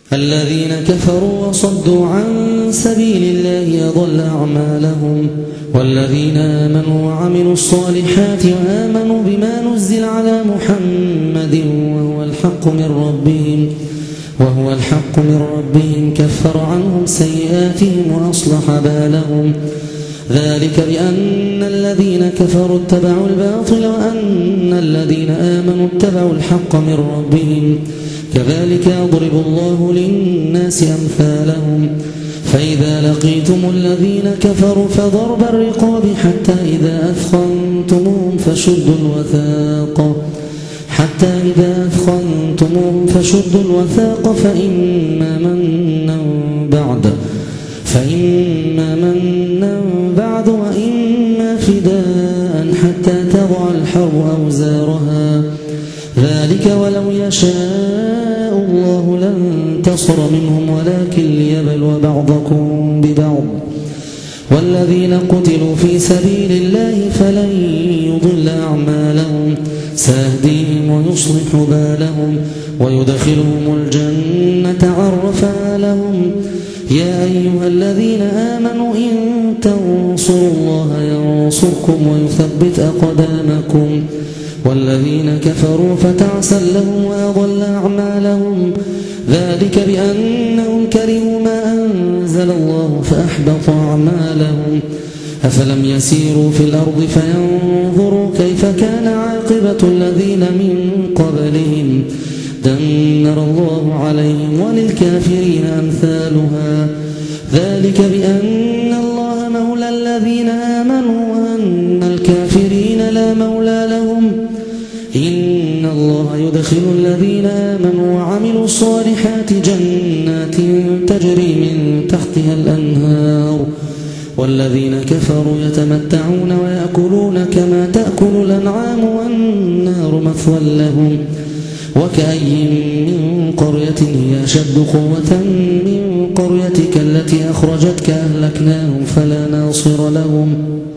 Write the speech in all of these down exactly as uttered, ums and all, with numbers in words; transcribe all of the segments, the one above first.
الذين كفروا وصدوا عن سبيل الله أضل أعمالهم. والذين آمنوا وعملوا الصالحات وآمنوا بما نزل على محمد وهو الحق من ربهم وهو الحق من ربهم كفر عنهم سيئاتهم وأصلح بالهم. ذلك بأن الذين كفروا اتبعوا الباطل وأن الذين آمنوا اتبعوا الحق من ربهم. كذلك يضرب الله للناس أمثالهم. فإذا لقيتم الذين كفروا فضرب الرقاب حتى إذا أثخنتموهم فشدوا الوثاق حتى إذا أثخنتموهم فشدوا الوثاق فإما منا بعد فإما منا بعد وإما فداء حتى تضع الحرب أوزارها. ذلك ولو يشاء الله لانتصر منهم ولكن ليبلو بعضكم ببعض. والذين قتلوا في سبيل الله فلن يضل أعمالهم سيهديهم ويصلح بالهم ويدخلهم الجنة عرفها لهم. يا أيها الذين آمنوا إن تنصروا الله ينصركم ويثبت أقدامكم. والذين كفروا فتعسا لهم وأضل أعمالهم. ذلك بأنهم كرهوا ما أنزل الله فأحبط أعمالهم. أفلم يسيروا في الأرض فينظروا كيف كان عاقبة الذين من قبلهم دمر الله عليهم وللكافرين أمثالها. ذلك بأن الله مولى الذين آمنوا وأن الكافرين لا مولى لهم. إن الله يدخل الذين آمنوا وعملوا الصالحات جنات تجري من تحتها الأنهار. والذين كفروا يتمتعون ويأكلون كما تأكل الأنعام والنار مثوى لهم. وكأي من قرية هي أشد قوة من قريتك التي أخرجتك أهلكناهم فلا ناصر لهم.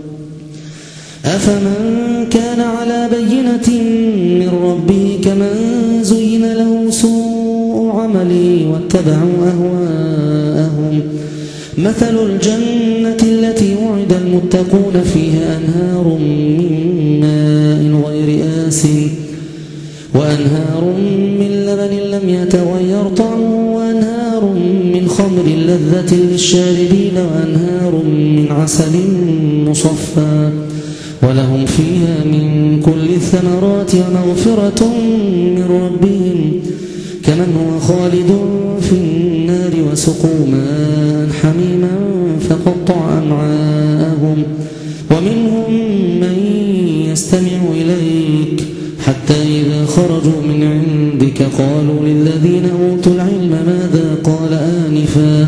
أفمن كان على بينة من ربه كمن زين له سوء عمله واتبعوا أهواءهم. مثل الجنة التي وعد المتقون فيها أنهار من ماء غير آسٍ وأنهار من لبن لم يتغير طعمه وأنهار من خمر لذة للشاربين وأنهار من عسل مصفى ولهم فيها من كل الثمرات ومغفرة من ربهم كمن هو خالد في النار وسقوا ماء حميما فقطع أمعاءهم. ومنهم من يستمع إليك حتى إذا خرجوا من عندك قالوا للذين أوتوا العلم ماذا قال آنفا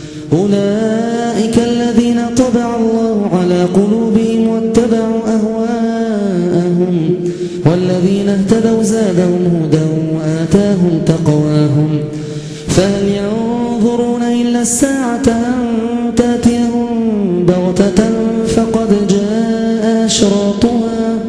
أولئك الذين طبع الله على قلوبهم واتبعوا أهواءهم. والذين اهتدوا زادهم هدى وآتاهم تقواهم. فهل ينظرون إلا الساعة أن تأتيهم بغتة فقد جاء أشراطها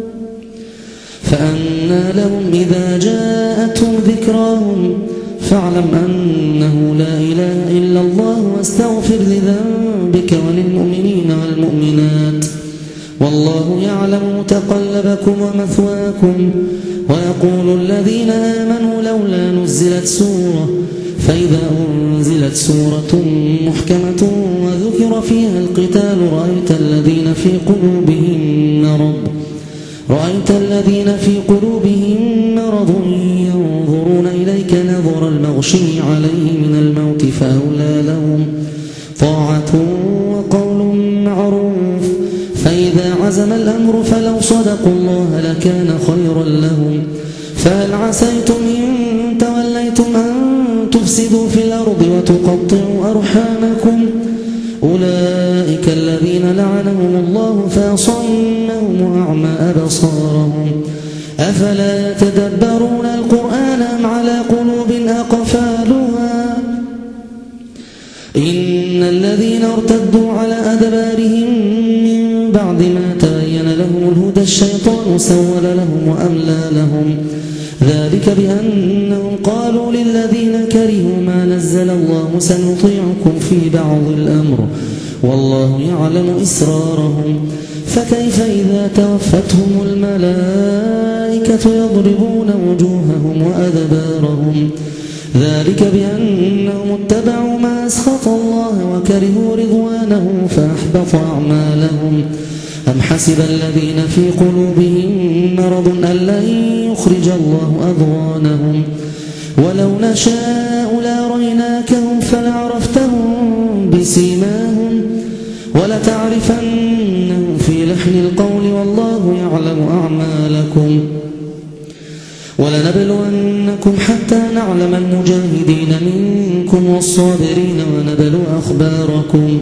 فأنى لهم إذا جاءتهم ذكراهم. فاعلم أنه لا إله إلا الله واستغفر لذنبك وللمؤمنين والمؤمنات والله يعلم متقلبكم ومثواكم. ويقول الذين آمنوا لولا نزلت سورة فإذا أنزلت سورة محكمة وذكر فيها القتال رأيت الذين في قلوبهم مرض رأيت الذين في قلوبهم مرض ينظرون إليك نظر المغشي عليه من الموت فأولى لهم طاعة وقول معروف. فإذا عزم الأمر فلو صدقوا الله لكان خيرا لهم. فهل عسيتم إن توليتم أن تفسدوا في الأرض وتقطعوا أرحامكم أولئك الذين لعنهم الله فأصمهم وأعمى أبصارهم. أفلا يتدبرون القرآن أم على قلوب أقفالها. إن الذين ارتدوا على أدبارهم من بعد ما تبين لهم الهدى الشيطان سول لهم وأملى لهم ذلك بأنهم قالوا للذين كرهوا ما نزل الله سنطيعكم في بعض الأمر والله يعلم إسرارهم فكيف إذا توفتهم الملائكة يضربون وجوههم وأدبارهم ذلك بأنهم اتبعوا ما أسخط الله وكرهوا رضوانه فأحبط أعمالهم أم حسب الذين في قلوبهم مرض أن لن يخرج الله أضغانهم ولو نشاء لأريناكهم فلعرفتهم بسيماهم ولتعرفنهم في لحن القول والله يعلم أعمالكم ولنبلونكم حتى نعلم المجاهدين منكم والصابرين ونبلو أخباركم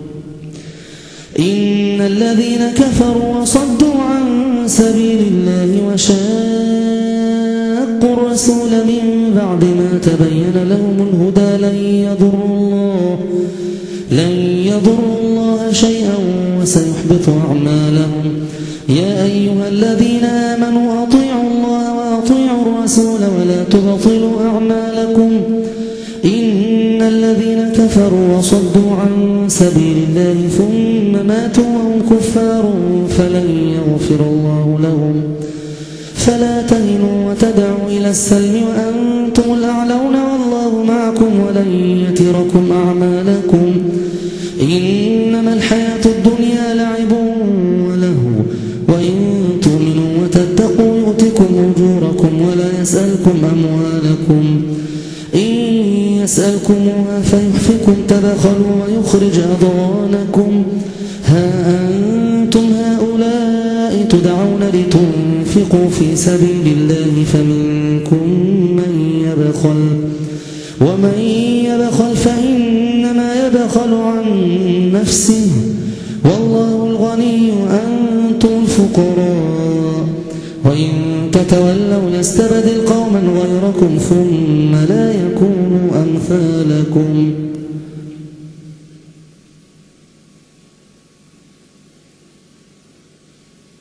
إن الذين كفروا وصدوا عن سبيل الله وشاقوا الرسول من بعد ما تبين لهم الهدى لن يضروا الله لن يضروا الله شيئا وسيحبط أعمالهم يا أيها الذين آمنوا أطيعوا الله وأطيعوا الرسول ولا تبطلوا أعمالكم إن الذين كفروا وصدوا عن سبيل الله ثم ماتوا وهم كفار فلن يغفر الله لهم فلا تهنوا وتدعوا إلى السلم وأنتم الأعلون والله معكم ولن يتركم أعمالكم إنما الحياة الدنيا لعب ولهو وإن تؤمنوا وتتقوا يؤتكم أجوركم ولا يسألكم أموالكم إن يسألكموها فيحفكم تبخلوا ويخرج أضغانكم ها أنتم هؤلاء تدعون لتنفقوا في سبيل الله فمنكم من يبخل ومن يبخل فإنما يبخل عن نفسه والله الغني وأنتم الفقراء وإن تتولوا يستبدل قوما غيركم ثم لا يكونوا أمثالكم